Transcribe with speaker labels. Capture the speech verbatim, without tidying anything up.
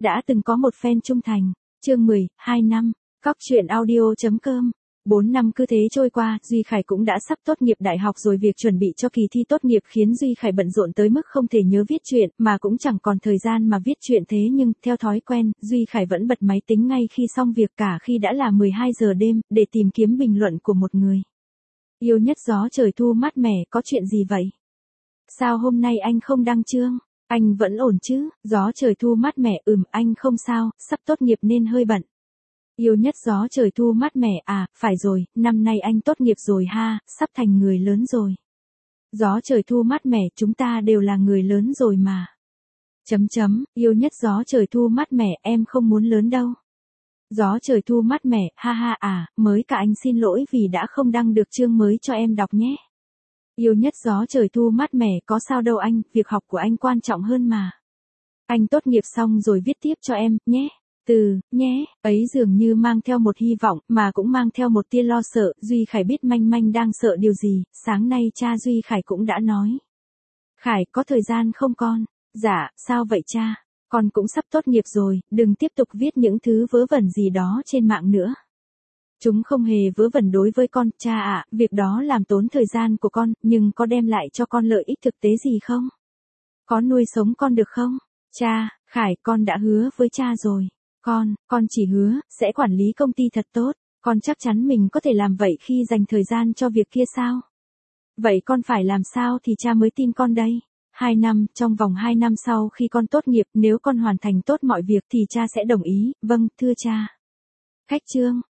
Speaker 1: Đã từng có một fan trung thành. Chương mười, hai năm. Cóc truyện audio.com. Bốn năm cứ thế trôi qua, Duy Khải cũng đã sắp tốt nghiệp đại học rồi. Việc chuẩn bị cho kỳ thi tốt nghiệp khiến Duy Khải bận rộn tới mức không thể nhớ viết truyện, mà cũng chẳng còn thời gian mà viết truyện. Thế nhưng, theo thói quen, Duy Khải vẫn bật máy tính ngay khi xong việc, cả khi đã là mười hai giờ đêm, để tìm kiếm bình luận của một người. Yêu nhất gió trời thu mát mẻ, có chuyện gì vậy? Sao hôm nay anh không đăng chương? Anh vẫn ổn chứ? Gió trời thu mát mẻ, ừm, anh không sao, sắp tốt nghiệp nên hơi bận. Yêu nhất gió trời thu mát mẻ, à, phải rồi, năm nay anh tốt nghiệp rồi ha, sắp thành người lớn rồi. Gió trời thu mát mẻ, chúng ta đều là người lớn rồi mà. Chấm chấm, yêu nhất gió trời thu mát mẻ, em không muốn lớn đâu. Gió trời thu mát mẻ, ha ha à, mới cả anh xin lỗi vì đã không đăng được chương mới cho em đọc nhé. Yêu nhất gió trời thu mát mẻ, có sao đâu anh, việc học của anh quan trọng hơn mà. Anh tốt nghiệp xong rồi viết tiếp cho em, nhé. Từ, nhé, ấy dường như mang theo một hy vọng, mà cũng mang theo một tia lo sợ. Duy Khải biết manh manh đang sợ điều gì. Sáng nay cha Duy Khải cũng đã nói. Khải, có thời gian không con? Dạ, sao vậy cha? Con cũng sắp tốt nghiệp rồi, đừng tiếp tục viết những thứ vớ vẩn gì đó trên mạng nữa. Chúng không hề vớ vẩn đối với con, cha ạ, việc đó làm tốn thời gian của con, nhưng có đem lại cho con lợi ích thực tế gì không? Có nuôi sống con được không? Cha, Khải, con đã hứa với cha rồi. Con, con chỉ hứa, sẽ quản lý công ty thật tốt, con chắc chắn mình có thể làm vậy khi dành thời gian cho việc kia sao? Vậy con phải làm sao thì cha mới tin con đây? Hai năm, trong vòng hai năm sau khi con tốt nghiệp, nếu con hoàn thành tốt mọi việc thì cha sẽ đồng ý, vâng, thưa cha. Cách chương.